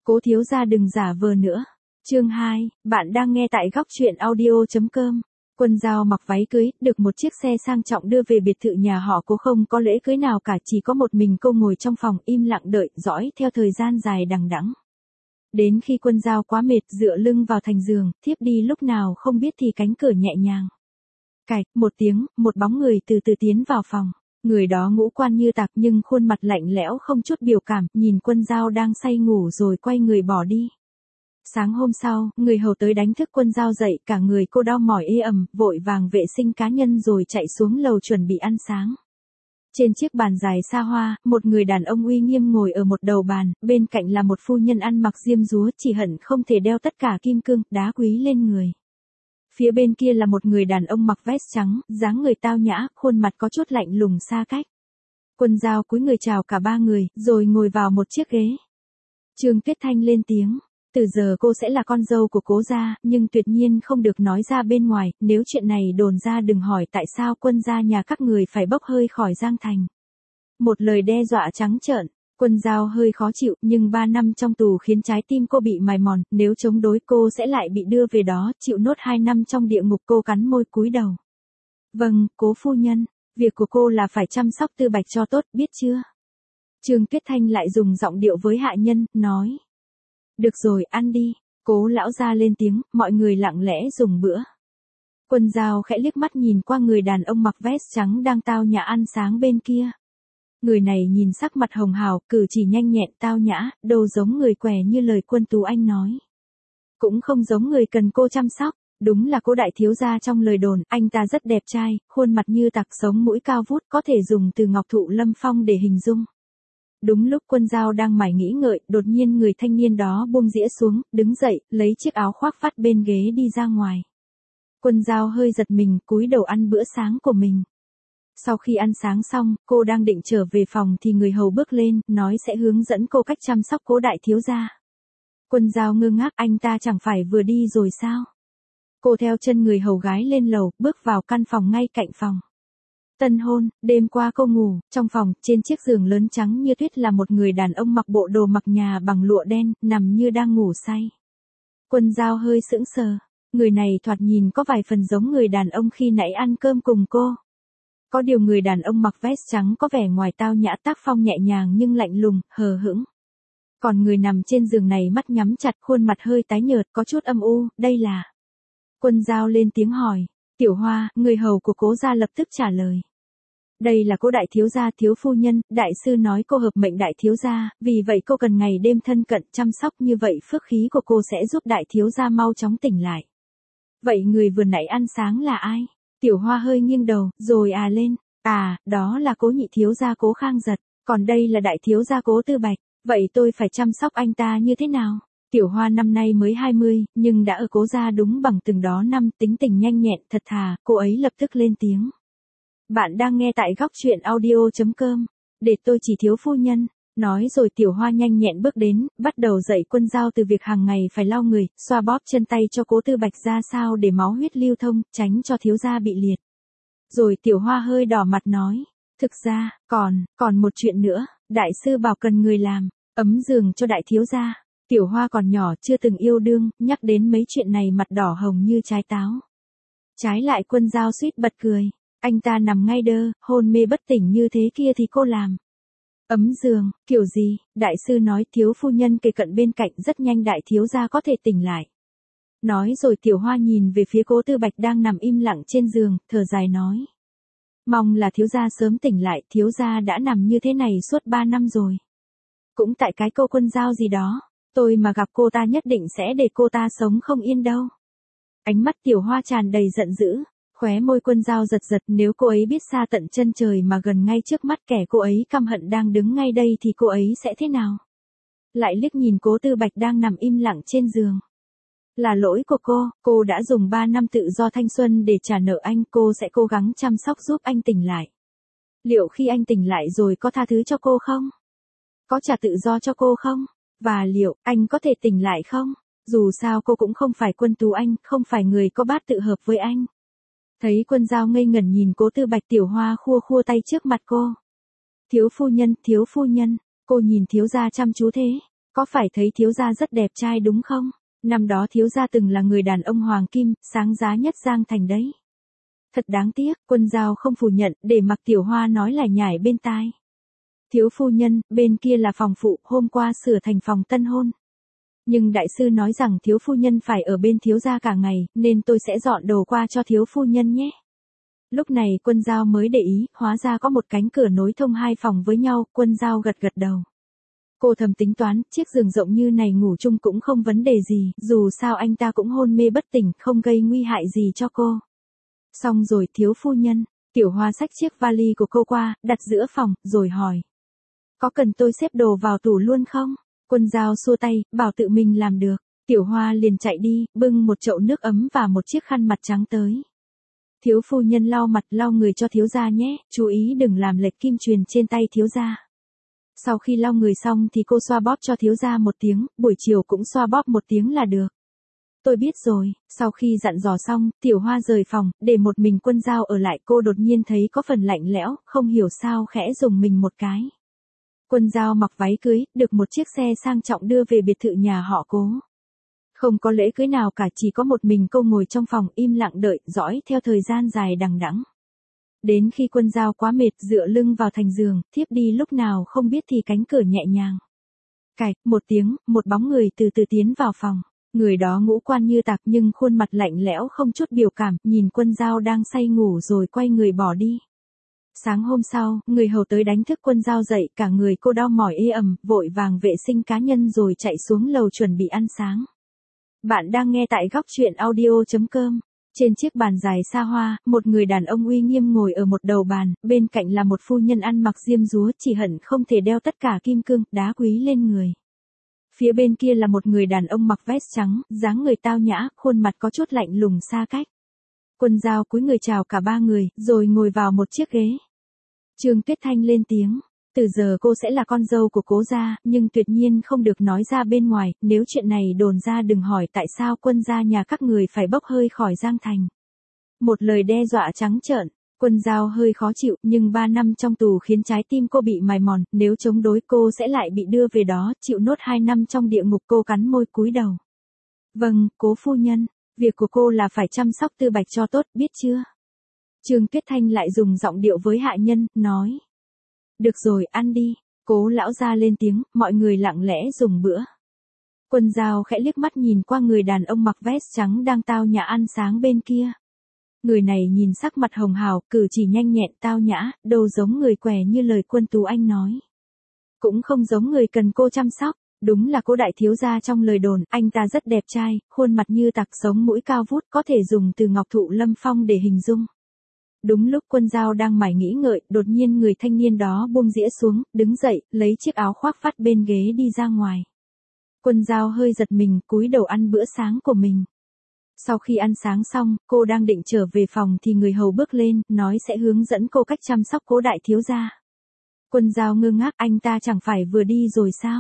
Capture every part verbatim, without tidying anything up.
Cố thiếu gia đừng giả vờ nữa. Chương hai, bạn đang nghe tại góc truyện audio chấm com. Quân Dao mặc váy cưới, được một chiếc xe sang trọng đưa về biệt thự nhà họ Cố, không có lễ cưới nào cả, chỉ có một mình cô ngồi trong phòng im lặng đợi, dõi theo thời gian dài đằng đẵng. Đến khi Quân Dao quá mệt, dựa lưng vào thành giường, thiếp đi lúc nào không biết thì cánh cửa nhẹ nhàng cạch một tiếng, một bóng người từ từ tiến vào phòng. Người đó ngũ quan như tạc nhưng khuôn mặt lạnh lẽo không chút biểu cảm, nhìn Quân Dao đang say ngủ rồi quay người bỏ đi. Sáng hôm sau, người hầu tới đánh thức Quân Dao dậy, cả người cô đau mỏi ê ẩm, vội vàng vệ sinh cá nhân rồi chạy xuống lầu chuẩn bị ăn sáng. Trên chiếc bàn dài xa hoa, một người đàn ông uy nghiêm ngồi ở một đầu bàn, bên cạnh là một phu nhân ăn mặc diêm dúa, chỉ hận không thể đeo tất cả kim cương, đá quý lên người. Phía bên kia là một người đàn ông mặc vest trắng, dáng người tao nhã, khuôn mặt có chút lạnh lùng xa cách. Quân Dao cúi người chào cả ba người, rồi ngồi vào một chiếc ghế. Trương Tuyết Thanh lên tiếng, từ giờ cô sẽ là con dâu của Cố gia, nhưng tuyệt nhiên không được nói ra bên ngoài, nếu chuyện này đồn ra đừng hỏi tại sao Quân gia nhà các người phải bốc hơi khỏi Giang Thành. Một lời đe dọa trắng trợn. Quân Dao hơi khó chịu, nhưng ba năm trong tù khiến trái tim cô bị mài mòn, nếu chống đối cô sẽ lại bị đưa về đó, chịu nốt hai năm trong địa ngục. Cô cắn môi cúi đầu. Vâng, Cố phu nhân, việc của cô là phải chăm sóc Tư Bạch cho tốt, biết chưa? Trương Tuyết Thanh lại dùng giọng điệu với hạ nhân, nói. Được rồi, ăn đi. Cố lão gia lên tiếng, mọi người lặng lẽ dùng bữa. Quân Dao khẽ liếc mắt nhìn qua người đàn ông mặc vest trắng đang tao nhã ăn sáng bên kia. Người này nhìn sắc mặt hồng hào, cử chỉ nhanh nhẹn tao nhã, đâu giống người què như lời Quân Tú Anh nói. Cũng không giống người cần cô chăm sóc, đúng là Cố đại thiếu gia trong lời đồn, anh ta rất đẹp trai, khuôn mặt như tạc, sống mũi cao vút, có thể dùng từ ngọc thụ lâm phong để hình dung. Đúng lúc Quân Dao đang mải nghĩ ngợi, đột nhiên người thanh niên đó buông dĩa xuống, đứng dậy, lấy chiếc áo khoác vắt bên ghế đi ra ngoài. Quân Dao hơi giật mình, cúi đầu ăn bữa sáng của mình. Sau khi ăn sáng xong, cô đang định trở về phòng thì người hầu bước lên, nói sẽ hướng dẫn cô cách chăm sóc Cố đại thiếu gia. Quân Dao ngơ ngác, anh ta chẳng phải vừa đi rồi sao? Cô theo chân người hầu gái lên lầu, bước vào căn phòng ngay cạnh phòng. Tân hôn, đêm qua cô ngủ, trong phòng, trên chiếc giường lớn trắng như tuyết là một người đàn ông mặc bộ đồ mặc nhà bằng lụa đen, nằm như đang ngủ say. Quân Dao hơi sững sờ, người này thoạt nhìn có vài phần giống người đàn ông khi nãy ăn cơm cùng cô. Có điều người đàn ông mặc vest trắng có vẻ ngoài tao nhã tác phong nhẹ nhàng nhưng lạnh lùng, hờ hững. Còn người nằm trên giường này mắt nhắm chặt, khuôn mặt hơi tái nhợt, có chút âm u, đây là... Quân Dao lên tiếng hỏi. Tiểu Hoa, người hầu của Cố gia lập tức trả lời. Đây là Cố đại thiếu gia, thiếu phu nhân, đại sư nói cô hợp mệnh đại thiếu gia, vì vậy cô cần ngày đêm thân cận chăm sóc, như vậy phước khí của cô sẽ giúp đại thiếu gia mau chóng tỉnh lại. Vậy người vừa nãy ăn sáng là ai? Tiểu Hoa hơi nghiêng đầu, rồi à lên. À, đó là Cố nhị thiếu gia Cố Khang Giật, còn đây là đại thiếu gia Cố Tư Bạch, vậy tôi phải chăm sóc anh ta như thế nào? Tiểu Hoa năm nay mới hai mươi, nhưng đã ở Cố gia đúng bằng từng đó năm, tính tình nhanh nhẹn, thật thà, cô ấy lập tức lên tiếng. Bạn đang nghe tại góc truyện audio chấm com, để tôi chỉ thiếu phu nhân. Nói rồi Tiểu Hoa nhanh nhẹn bước đến, bắt đầu dạy Quân Dao từ việc hàng ngày phải lau người, xoa bóp chân tay cho Cố Tư Bạch ra sao để máu huyết lưu thông, tránh cho thiếu gia bị liệt. Rồi Tiểu Hoa hơi đỏ mặt nói, thực ra, còn, còn một chuyện nữa, đại sư bảo cần người làm, ấm giường cho đại thiếu gia. Tiểu Hoa còn nhỏ chưa từng yêu đương, nhắc đến mấy chuyện này mặt đỏ hồng như trái táo. Trái lại Quân Dao suýt bật cười, anh ta nằm ngay đơ, hôn mê bất tỉnh như thế kia thì cô làm. Ấm giường, kiểu gì? Đại sư nói thiếu phu nhân kề cận bên cạnh, rất nhanh đại thiếu gia có thể tỉnh lại. Nói rồi Tiểu Hoa nhìn về phía Cố Tư Bạch đang nằm im lặng trên giường, thở dài nói. Mong là thiếu gia sớm tỉnh lại, thiếu gia đã nằm như thế này suốt ba năm rồi. Cũng tại cái cô Quân Dao gì đó, tôi mà gặp cô ta nhất định sẽ để cô ta sống không yên đâu. Ánh mắt Tiểu Hoa tràn đầy giận dữ. Khóe môi Quân Dao giật giật, nếu cô ấy biết xa tận chân trời mà gần ngay trước mắt kẻ cô ấy căm hận đang đứng ngay đây thì cô ấy sẽ thế nào? Lại liếc nhìn Cố Tư Bạch đang nằm im lặng trên giường. Là lỗi của cô, cô đã dùng ba năm tự do thanh xuân để trả nợ anh, cô sẽ cố gắng chăm sóc giúp anh tỉnh lại. Liệu khi anh tỉnh lại rồi có tha thứ cho cô không? Có trả tự do cho cô không? Và liệu anh có thể tỉnh lại không? Dù sao cô cũng không phải Quân Tú Anh, không phải người có bát tự hợp với anh. Thấy Quân Dao ngây ngẩn nhìn Cố Tư Bạch, Tiểu Hoa khua khua tay trước mặt cô. Thiếu phu nhân, thiếu phu nhân, cô nhìn thiếu gia chăm chú thế, Có phải thấy thiếu gia rất đẹp trai đúng không? Năm đó thiếu gia từng là người đàn ông hoàng kim, sáng giá nhất Giang Thành đấy. Thật đáng tiếc, Quân Giao không phủ nhận, để mặc Tiểu Hoa nói lại nhải bên tai. Thiếu phu nhân, bên kia là phòng phụ, hôm qua sửa thành phòng tân hôn. Nhưng đại sư nói rằng thiếu phu nhân phải ở bên thiếu gia cả ngày, nên tôi sẽ dọn đồ qua cho thiếu phu nhân nhé. Lúc này Quân Giao mới để ý, hóa ra có một cánh cửa nối thông hai phòng với nhau, Quân Giao gật gật đầu. Cô thầm tính toán, chiếc giường rộng như này ngủ chung cũng không vấn đề gì, dù sao anh ta cũng hôn mê bất tỉnh, không gây nguy hại gì cho cô. Xong rồi thiếu phu nhân, Tiểu Hoa xách chiếc vali của cô qua, đặt giữa phòng, rồi hỏi. Có cần tôi xếp đồ vào tủ luôn không? Quân Giao xua tay, bảo tự mình làm được. Tiểu Hoa liền chạy đi, bưng một chậu nước ấm và một chiếc khăn mặt trắng tới. Thiếu phu nhân lau mặt lau người cho thiếu gia nhé, chú ý đừng làm lệch kim truyền trên tay thiếu gia. Sau khi lau người xong thì cô xoa bóp cho thiếu gia một tiếng, buổi chiều cũng xoa bóp một tiếng là được. Tôi biết rồi, sau khi dặn dò xong, Tiểu Hoa rời phòng, để một mình Quân Giao ở lại, cô đột nhiên thấy có phần lạnh lẽo, không hiểu sao khẽ dùng mình một cái. Quân Giao mặc váy cưới, được một chiếc xe sang trọng đưa về biệt thự nhà họ Cố. Không có lễ cưới nào cả, chỉ có một mình cô ngồi trong phòng im lặng đợi, dõi theo thời gian dài đằng đẵng. Đến khi Quân Giao quá mệt, dựa lưng vào thành giường, thiếp đi lúc nào không biết thì cánh cửa nhẹ nhàng. Cạch, một tiếng, một bóng người từ từ tiến vào phòng. Người đó ngũ quan như tạc nhưng khuôn mặt lạnh lẽo không chút biểu cảm, nhìn Quân Giao đang say ngủ rồi quay người bỏ đi. Sáng hôm sau, người hầu tới đánh thức Quân Giao dậy, cả người cô đau mỏi ê ẩm, vội vàng vệ sinh cá nhân rồi chạy xuống lầu chuẩn bị ăn sáng. Bạn đang nghe tại góc truyện audio chấm com. Trên chiếc bàn dài xa hoa, một người đàn ông uy nghiêm ngồi ở một đầu bàn, bên cạnh là một phu nhân ăn mặc diêm dúa, chỉ hận không thể đeo tất cả kim cương, đá quý lên người. Phía bên kia là một người đàn ông mặc vest trắng, dáng người tao nhã, khuôn mặt có chút lạnh lùng xa cách. Quân Giao cúi người chào cả ba người, rồi ngồi vào một chiếc ghế. Trương Tuyết Thanh lên tiếng. Từ giờ cô sẽ là con dâu của Cố gia, nhưng tuyệt nhiên không được nói ra bên ngoài, nếu chuyện này đồn ra đừng hỏi tại sao Quân gia nhà các người phải bốc hơi khỏi Giang Thành. Một lời đe dọa trắng trợn, Quân Giao hơi khó chịu, nhưng ba năm trong tù khiến trái tim cô bị mài mòn, nếu chống đối cô sẽ lại bị đưa về đó, chịu nốt hai năm trong địa ngục. Cô cắn môi cúi đầu. Vâng, Cố phu nhân, việc của cô là phải chăm sóc Tư Bạch cho tốt, biết chưa? Trương Tuyết Thanh lại dùng giọng điệu với hạ nhân, nói. Được rồi, ăn đi. Cố lão gia lên tiếng, mọi người lặng lẽ dùng bữa. Quân Giao khẽ liếc mắt nhìn qua người đàn ông mặc vest trắng đang tao nhã ăn sáng bên kia. Người này nhìn sắc mặt hồng hào, cử chỉ nhanh nhẹn tao nhã, đâu giống người què như lời Quân Tú Anh nói. Cũng không giống người cần cô chăm sóc, đúng là Cố đại thiếu gia trong lời đồn, anh ta rất đẹp trai, khuôn mặt như tạc, sống mũi cao vút, có thể dùng từ Ngọc Thụ Lâm Phong để hình dung. Đúng lúc Quân Giao đang mải nghĩ ngợi, đột nhiên người thanh niên đó buông dĩa xuống, đứng dậy, lấy chiếc áo khoác vắt bên ghế đi ra ngoài. Quân Giao hơi giật mình, cúi đầu ăn bữa sáng của mình. Sau khi ăn sáng xong, cô đang định trở về phòng thì người hầu bước lên, nói sẽ hướng dẫn cô cách chăm sóc Cố đại thiếu gia. Quân Giao ngơ ngác, anh ta chẳng phải vừa đi rồi sao?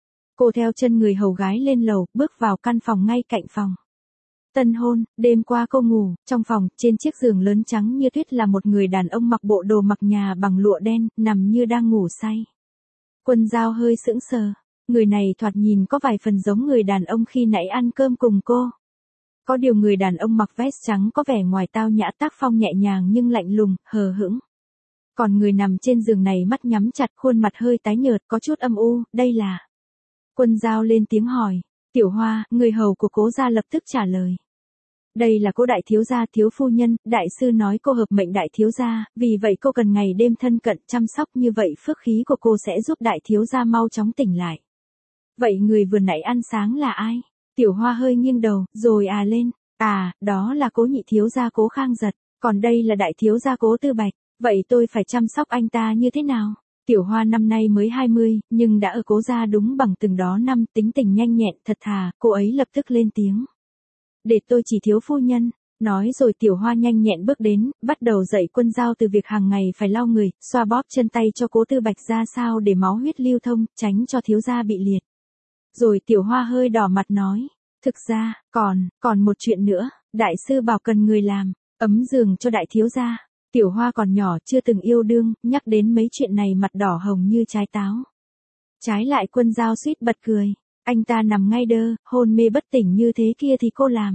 Cô theo chân người hầu gái lên lầu, bước vào căn phòng ngay cạnh phòng. Tân hôn, đêm qua cô ngủ, trong phòng, trên chiếc giường lớn trắng như tuyết là một người đàn ông mặc bộ đồ mặc nhà bằng lụa đen, nằm như đang ngủ say. Quân Giao hơi sững sờ, người này thoạt nhìn có vài phần giống người đàn ông khi nãy ăn cơm cùng cô. Có điều người đàn ông mặc vest trắng có vẻ ngoài tao nhã tác phong nhẹ nhàng nhưng lạnh lùng, hờ hững. Còn người nằm trên giường này mắt nhắm chặt, khuôn mặt hơi tái nhợt, có chút âm u, đây là... Quân Giao lên tiếng hỏi. Tiểu Hoa, người hầu của Cố gia lập tức trả lời. Đây là Cố đại thiếu gia, thiếu phu nhân, đại sư nói cô hợp mệnh đại thiếu gia, vì vậy cô cần ngày đêm thân cận chăm sóc, như vậy phước khí của cô sẽ giúp đại thiếu gia mau chóng tỉnh lại. Vậy người vừa nãy ăn sáng là ai? Tiểu Hoa hơi nghiêng đầu, rồi à lên. À, đó là Cố nhị thiếu gia Cố Khang Giật, còn đây là đại thiếu gia Cố Tư Bạch, vậy tôi phải chăm sóc anh ta như thế nào? Tiểu Hoa năm nay mới hai mươi, nhưng đã ở Cố gia đúng bằng từng đó năm, tính tình nhanh nhẹn, thật thà, cô ấy lập tức lên tiếng. Để tôi chỉ thiếu phu nhân, nói rồi Tiểu Hoa nhanh nhẹn bước đến, bắt đầu dạy Quân Giao từ việc hàng ngày phải lau người, xoa bóp chân tay cho Cố Tư Bạch ra sao để máu huyết lưu thông, tránh cho thiếu gia bị liệt. Rồi Tiểu Hoa hơi đỏ mặt nói, thực ra, còn, còn một chuyện nữa, đại sư bảo cần người làm, ấm giường cho đại thiếu gia. Tiểu Hoa còn nhỏ chưa từng yêu đương, nhắc đến mấy chuyện này mặt đỏ hồng như trái táo. Trái lại Quân Giao suýt bật cười. Anh ta nằm ngay đơ, hôn mê bất tỉnh như thế kia thì cô làm.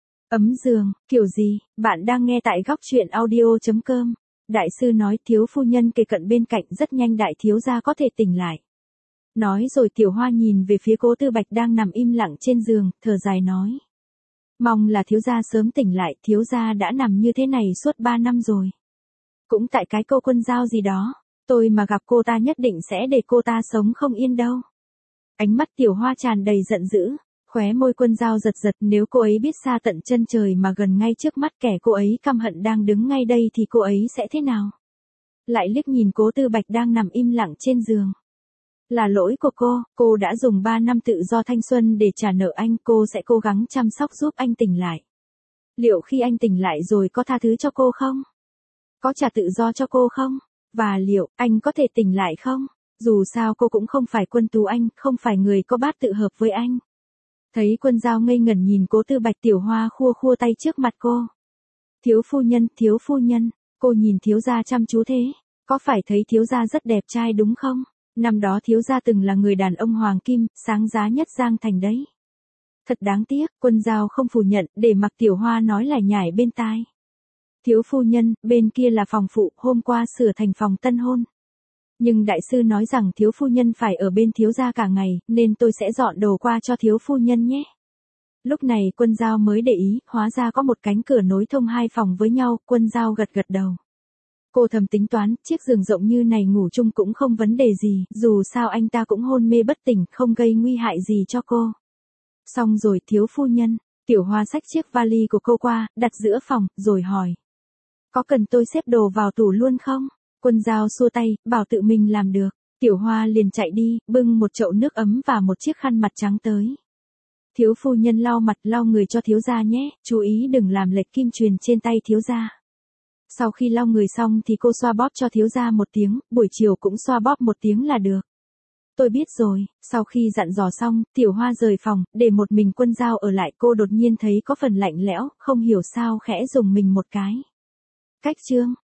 Ấm giường, kiểu gì, bạn đang nghe tại góc chuyện audio.com. Đại sư nói thiếu phu nhân kề cận bên cạnh rất nhanh đại thiếu gia có thể tỉnh lại. Nói rồi Tiểu Hoa nhìn về phía Cố Tư Bạch đang nằm im lặng trên giường, thở dài nói. Mong là thiếu gia sớm tỉnh lại, thiếu gia đã nằm như thế này suốt ba năm rồi. Cũng tại cái cô Quân Dao gì đó, tôi mà gặp cô ta nhất định sẽ để cô ta sống không yên đâu. Ánh mắt Tiểu Hoa tràn đầy giận dữ, khóe môi Quân Dao giật giật, nếu cô ấy biết xa tận chân trời mà gần ngay trước mắt kẻ cô ấy căm hận đang đứng ngay đây thì cô ấy sẽ thế nào? Lại liếc nhìn Cố Tư Bạch đang nằm im lặng trên giường. Là lỗi của cô, cô đã dùng ba năm tự do thanh xuân để trả nợ anh, cô sẽ cố gắng chăm sóc giúp anh tỉnh lại. Liệu khi anh tỉnh lại rồi có tha thứ cho cô không? Có trả tự do cho cô không? Và liệu anh có thể tỉnh lại không? Dù sao cô cũng không phải Quân Tú Anh, không phải người có bát tự hợp với anh. Thấy Quân Dao ngây ngẩn nhìn Cố Tư Bạch, Tiểu Hoa khua khua tay trước mặt cô. Thiếu phu nhân, thiếu phu nhân, cô nhìn thiếu gia chăm chú thế, có phải thấy thiếu gia rất đẹp trai đúng không? Năm đó thiếu gia từng là người đàn ông hoàng kim, sáng giá nhất Giang Thành đấy. Thật đáng tiếc, Quân Dao không phủ nhận, để mặc Tiểu Hoa nói lải nhải bên tai. Thiếu phu nhân, bên kia là phòng phụ, hôm qua sửa thành phòng tân hôn. Nhưng đại sư nói rằng thiếu phu nhân phải ở bên thiếu gia cả ngày, nên tôi sẽ dọn đồ qua cho thiếu phu nhân nhé. Lúc này Quân Dao mới để ý, hóa ra có một cánh cửa nối thông hai phòng với nhau, Quân Dao gật gật đầu. Cô thầm tính toán, chiếc giường rộng như này ngủ chung cũng không vấn đề gì, dù sao anh ta cũng hôn mê bất tỉnh, không gây nguy hại gì cho cô. Xong rồi thiếu phu nhân, Tiểu Hoa xách chiếc vali của cô qua, đặt giữa phòng, rồi hỏi. Có cần tôi xếp đồ vào tủ luôn không? Quân Dao xua tay, bảo tự mình làm được. Tiểu Hoa liền chạy đi, bưng một chậu nước ấm và một chiếc khăn mặt trắng tới. Thiếu phu nhân lau mặt lau người cho thiếu gia nhé, chú ý đừng làm lệch kim truyền trên tay thiếu gia. Sau khi lau người xong thì cô xoa bóp cho thiếu gia một tiếng, buổi chiều cũng xoa bóp một tiếng là được. Tôi biết rồi, sau khi dặn dò xong, Tiểu Hoa rời phòng, để một mình Quân Dao ở lại, cô đột nhiên thấy có phần lạnh lẽo, không hiểu sao khẽ dùng mình một cái. Cách chương.